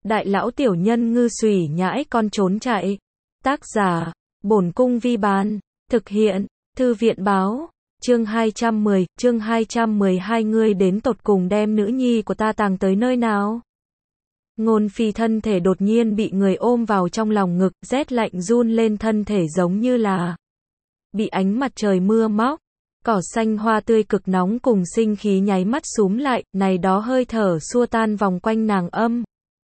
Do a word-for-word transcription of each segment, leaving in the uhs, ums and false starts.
Đại lão tiểu nhân ngư xùy nhãi con trốn chạy. Tác giả, Bổn Cung Vi Bán. Thực hiện, Thư viện báo. Chương hai trăm mười, chương hai trăm mười hai ngươi đến tột cùng đem nữ nhi của ta tàng tới nơi nào? Ngôn Phi thân thể đột nhiên bị người ôm vào trong lòng ngực, rét lạnh run lên thân thể giống như là bị ánh mặt trời mưa móc. Cỏ xanh hoa tươi cực nóng cùng sinh khí nháy mắt xúm lại, này đó hơi thở xua tan vòng quanh nàng âm.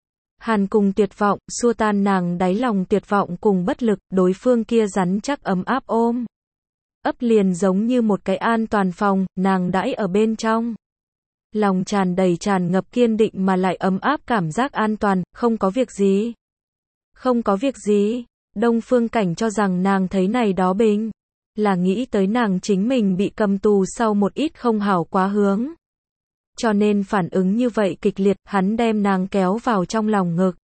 Hàn cùng tuyệt vọng, xua tan nàng đáy lòng tuyệt vọng cùng bất lực, đối phương kia rắn chắc ấm áp ôm. Ấp liền giống như một cái an toàn phòng, nàng đãi ở bên trong. Lòng tràn đầy tràn ngập kiên định mà lại ấm áp cảm giác an toàn, không có việc gì. Không có việc gì. Đông Phương Cảnh cho rằng nàng thấy này đó bình. Là nghĩ tới nàng chính mình bị cầm tù sau một ít không hảo quá hướng. Cho nên phản ứng như vậy kịch liệt, hắn đem nàng kéo vào trong lòng ngực.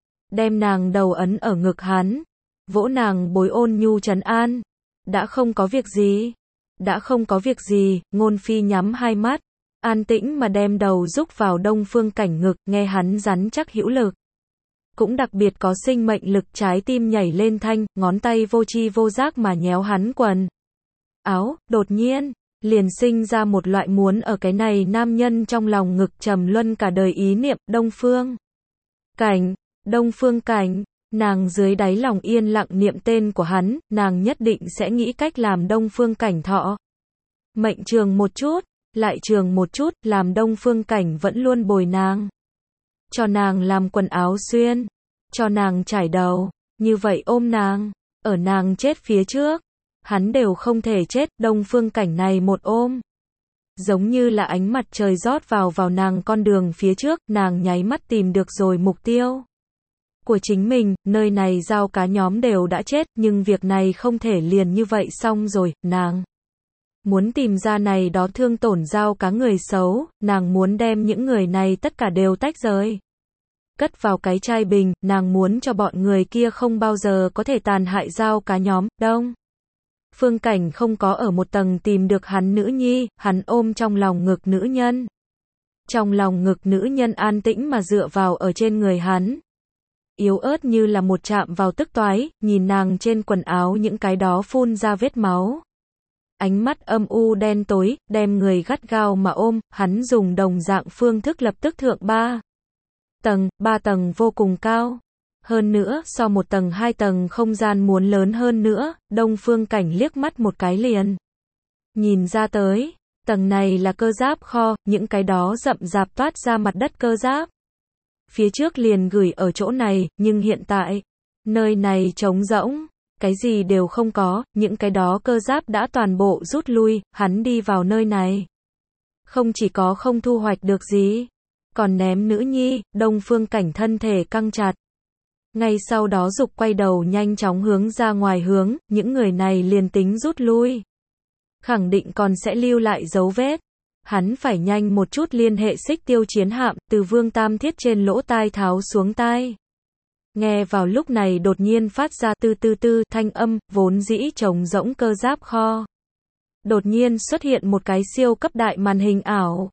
Đem nàng đầu ấn ở ngực hắn. Vỗ nàng bối ôn nhu trấn an. Đã không có việc gì. Đã không có việc gì, Ngôn Phi nhắm hai mắt. An tĩnh mà đem đầu rúc vào Đông Phương Cảnh ngực, nghe hắn rắn chắc hữu lực. Cũng đặc biệt có sinh mệnh lực, trái tim nhảy lên thanh, ngón tay vô tri vô giác mà nhéo hắn quần áo, đột nhiên, liền sinh ra một loại muốn ở cái này nam nhân trong lòng ngực trầm luân cả đời ý niệm. Đông Phương Cảnh, Đông Phương Cảnh, nàng dưới đáy lòng yên lặng niệm tên của hắn, nàng nhất định sẽ nghĩ cách làm Đông Phương Cảnh thọ mệnh trường một chút, lại trường một chút, làm Đông Phương Cảnh vẫn luôn bồi nàng. Cho nàng làm quần áo xuyên, cho nàng trải đầu, như vậy ôm nàng, ở nàng chết phía trước, hắn đều không thể chết. Đông Phương Cảnh này một ôm, giống như là ánh mặt trời rót vào vào nàng con đường phía trước, nàng nháy mắt tìm được rồi mục tiêu của chính mình. Nơi này giao cá nhóm đều đã chết, nhưng việc này không thể liền như vậy xong rồi, nàng muốn tìm ra này đó thương tổn giao cá người xấu, nàng muốn đem những người này tất cả đều tách rời. Cất vào cái chai bình, nàng muốn cho bọn người kia không bao giờ có thể tàn hại giao cá nhóm. Đông Phương Cảnh không có ở một tầng tìm được hắn nữ nhi, hắn ôm trong lòng ngực nữ nhân. Trong lòng ngực nữ nhân an tĩnh mà dựa vào ở trên người hắn. Yếu ớt như là một chạm vào tức toái, nhìn nàng trên quần áo những cái đó phun ra vết máu. Ánh mắt âm u đen tối, đem người gắt gao mà ôm, hắn dùng đồng dạng phương thức lập tức thượng ba tầng, ba tầng vô cùng cao. Hơn nữa, so một tầng hai tầng không gian muốn lớn hơn nữa, Đông Phương Cảnh liếc mắt một cái liền nhìn ra tới, tầng này là cơ giáp kho, những cái đó rậm rạp toát ra mặt đất cơ giáp. Phía trước liền gửi ở chỗ này, nhưng hiện tại, nơi này trống rỗng. Cái gì đều không có, những cái đó cơ giáp đã toàn bộ rút lui, hắn đi vào nơi này. Không chỉ có không thu hoạch được gì, còn ném nữ nhi. Đông Phương Cảnh thân thể căng chặt. Ngay sau đó dục quay đầu nhanh chóng hướng ra ngoài hướng, những người này liền tính rút lui. Khẳng định còn sẽ lưu lại dấu vết. Hắn phải nhanh một chút liên hệ Xích Tiêu chiến hạm, từ Vương Tam Thiết trên lỗ tai tháo xuống tai. Nghe vào lúc này đột nhiên phát ra tư tư tư thanh âm, vốn dĩ trống rỗng cơ giáp kho. Đột nhiên xuất hiện một cái siêu cấp đại màn hình ảo.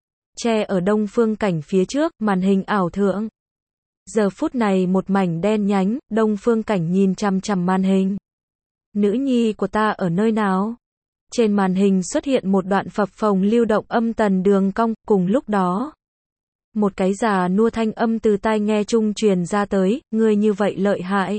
Che ở Đông Phương Cảnh phía trước, màn hình ảo thượng. Giờ phút này một mảnh đen nhánh, Đông Phương Cảnh nhìn chằm chằm màn hình. Nữ nhi của ta ở nơi nào? Trên màn hình xuất hiện một đoạn phập phồng lưu động âm tần đường cong, cùng lúc đó. Một cái già nua thanh âm từ tai nghe trung truyền ra tới, ngươi như vậy lợi hại.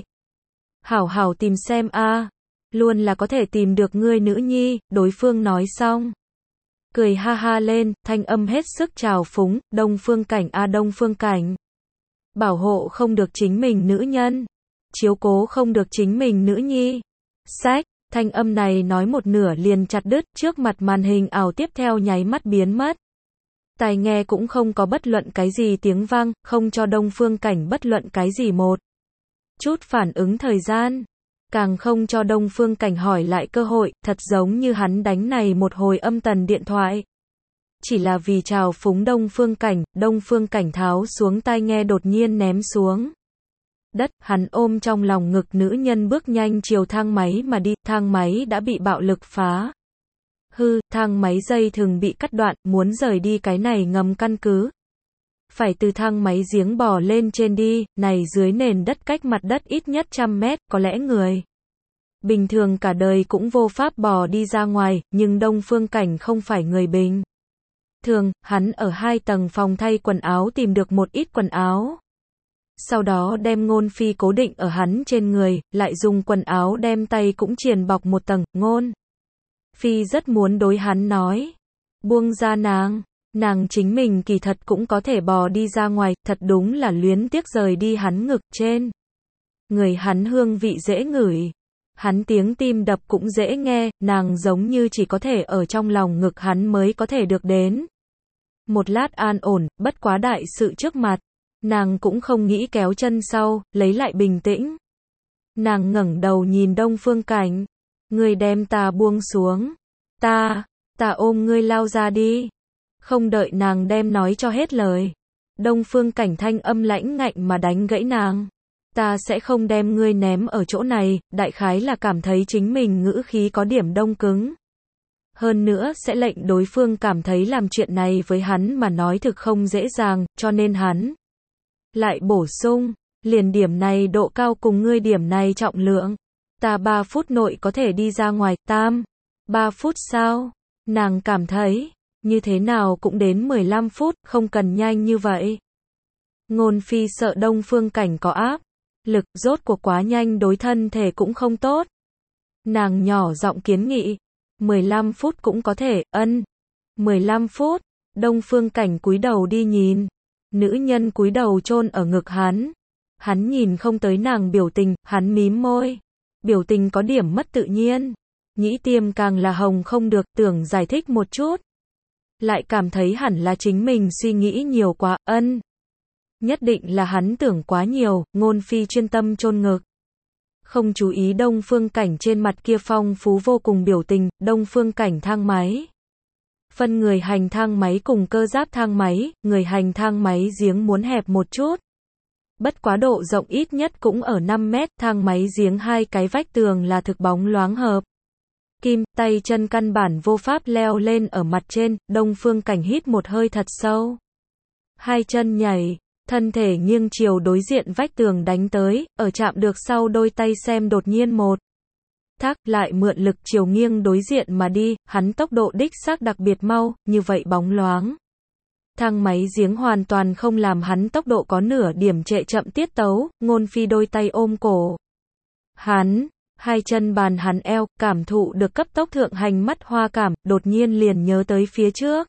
Hảo hảo tìm xem a, luôn là có thể tìm được ngươi nữ nhi. Đối phương nói xong, cười ha ha lên, thanh âm hết sức trào phúng. Đông Phương Cảnh a Đông Phương Cảnh, bảo hộ không được chính mình nữ nhân, chiếu cố không được chính mình nữ nhi. Sách, thanh âm này nói một nửa liền chặt đứt, trước mặt màn hình ảo tiếp theo nháy mắt biến mất. Tai nghe cũng không có bất luận cái gì tiếng vang, không cho Đông Phương Cảnh bất luận cái gì một chút phản ứng thời gian, càng không cho Đông Phương Cảnh hỏi lại cơ hội, thật giống như hắn đánh này một hồi âm tần điện thoại. Chỉ là vì trào phúng Đông Phương Cảnh, Đông Phương Cảnh tháo xuống tai nghe đột nhiên ném xuống đất, hắn ôm trong lòng ngực nữ nhân bước nhanh chiều thang máy mà đi, thang máy đã bị bạo lực phá hư, thang máy dây thừng bị cắt đoạn, muốn rời đi cái này ngầm căn cứ. phải từ thang máy giếng bò lên trên đi, này dưới nền đất cách mặt đất ít nhất trăm mét, có lẽ người bình thường cả đời cũng vô pháp bò đi ra ngoài, nhưng Đông Phương Cảnh không phải người bình thường, hắn ở hai tầng phòng thay quần áo tìm được một ít quần áo. Sau đó đem Ngôn Phi cố định ở hắn trên người, lại dùng quần áo đem tay cũng triền bọc một tầng, Ngôn Phi rất muốn đối hắn nói, buông ra nàng, nàng chính mình kỳ thật cũng có thể bò đi ra ngoài, thật đúng là luyến tiếc rời đi hắn ngực trên. Người hắn hương vị dễ ngửi, hắn tiếng tim đập cũng dễ nghe, nàng giống như chỉ có thể ở trong lòng ngực hắn mới có thể được đến. Một lát an ổn, bất quá đại sự trước mặt, nàng cũng không nghĩ kéo chân sau, lấy lại bình tĩnh. Nàng ngẩng đầu nhìn Đông Phương Cảnh, ngươi đem ta buông xuống, ta, ta ôm ngươi lao ra đi. Không đợi nàng đem nói cho hết lời, Đông Phương Cảnh thanh âm lãnh ngạnh mà đánh gãy nàng. Ta sẽ không đem ngươi ném ở chỗ này, đại khái là cảm thấy chính mình ngữ khí có điểm đông cứng. Hơn nữa sẽ lệnh đối phương cảm thấy làm chuyện này với hắn mà nói thực không dễ dàng, cho nên hắn lại bổ sung, liền điểm này độ cao cùng ngươi điểm này trọng lượng. Ta ba phút nội có thể đi ra ngoài, tam. ba phút sao? Nàng cảm thấy, như thế nào cũng đến mười lăm phút, không cần nhanh như vậy. Ngôn Phi sợ Đông Phương Cảnh có áp lực, rốt cuộc quá nhanh đối thân thể cũng không tốt. Nàng nhỏ giọng kiến nghị, mười lăm phút cũng có thể, ân. mười lăm phút, Đông Phương Cảnh cúi đầu đi nhìn. Nữ nhân cúi đầu chôn ở ngực hắn. Hắn nhìn không tới nàng biểu tình, hắn mím môi. Biểu tình có điểm mất tự nhiên. Nhĩ tiêm càng là hồng không được, tưởng giải thích một chút. Lại cảm thấy hẳn là chính mình suy nghĩ nhiều quá, ân. Nhất định là hắn tưởng quá nhiều, Ngôn Phi chuyên tâm chôn ngực. Không chú ý Đông Phương Cảnh trên mặt kia phong phú vô cùng biểu tình, Đông Phương Cảnh thang máy. Phân người hành thang máy cùng cơ giáp thang máy, người hành thang máy giếng muốn hẹp một chút. Bất quá độ rộng ít nhất cũng ở năm mét, thang máy giếng hai cái vách tường là thực bóng loáng hợp. Kim, tay chân căn bản vô pháp leo lên ở mặt trên, Đông Phương Cảnh hít một hơi thật sâu. Hai chân nhảy, thân thể nghiêng chiều đối diện vách tường đánh tới, ở chạm được sau đôi tay xem đột nhiên một thác, lại mượn lực chiều nghiêng đối diện mà đi, hắn tốc độ đích xác đặc biệt mau, như vậy bóng loáng. Thang máy giếng hoàn toàn không làm hắn tốc độ có nửa điểm trệ chậm tiết tấu, Ngôn Phi đôi tay ôm cổ hắn, hai chân bàn hắn eo, cảm thụ được cấp tốc thượng hành mắt hoa cảm, đột nhiên liền nhớ tới phía trước.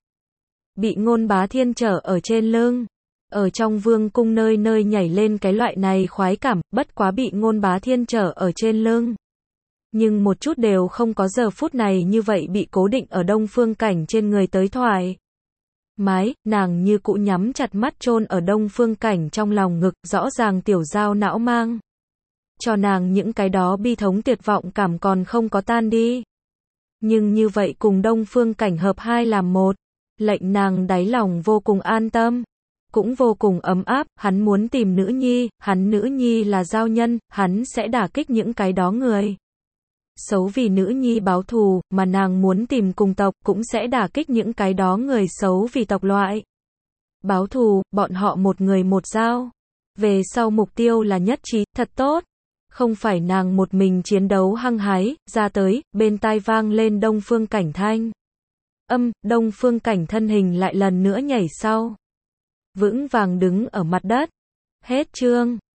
Bị Ngôn Bá Thiên trở ở trên lưng. Ở trong vương cung nơi nơi nhảy lên cái loại này khoái cảm, bất quá bị Ngôn Bá Thiên trở ở trên lưng. Nhưng một chút đều không có giờ phút này như vậy bị cố định ở Đông Phương Cảnh trên người tới thoải mái, nàng như cũ nhắm chặt mắt chôn ở Đông Phương Cảnh trong lòng ngực, rõ ràng tiểu giao não mang. Cho nàng những cái đó bi thống tuyệt vọng cảm còn không có tan đi. Nhưng như vậy cùng Đông Phương Cảnh hợp hai làm một, lệnh nàng đáy lòng vô cùng an tâm. Cũng vô cùng ấm áp, hắn muốn tìm nữ nhi, hắn nữ nhi là giao nhân, hắn sẽ đả kích những cái đó người xấu vì nữ nhi báo thù, mà nàng muốn tìm cùng tộc, cũng sẽ đả kích những cái đó người xấu vì tộc loại báo thù, bọn họ một người một giao. Về sau mục tiêu là nhất trí, thật tốt. Không phải nàng một mình chiến đấu hăng hái, ra tới, bên tai vang lên Đông Phương Cảnh thanh âm, Đông Phương Cảnh thân hình lại lần nữa nhảy sau. Vững vàng đứng ở mặt đất. Hết chương.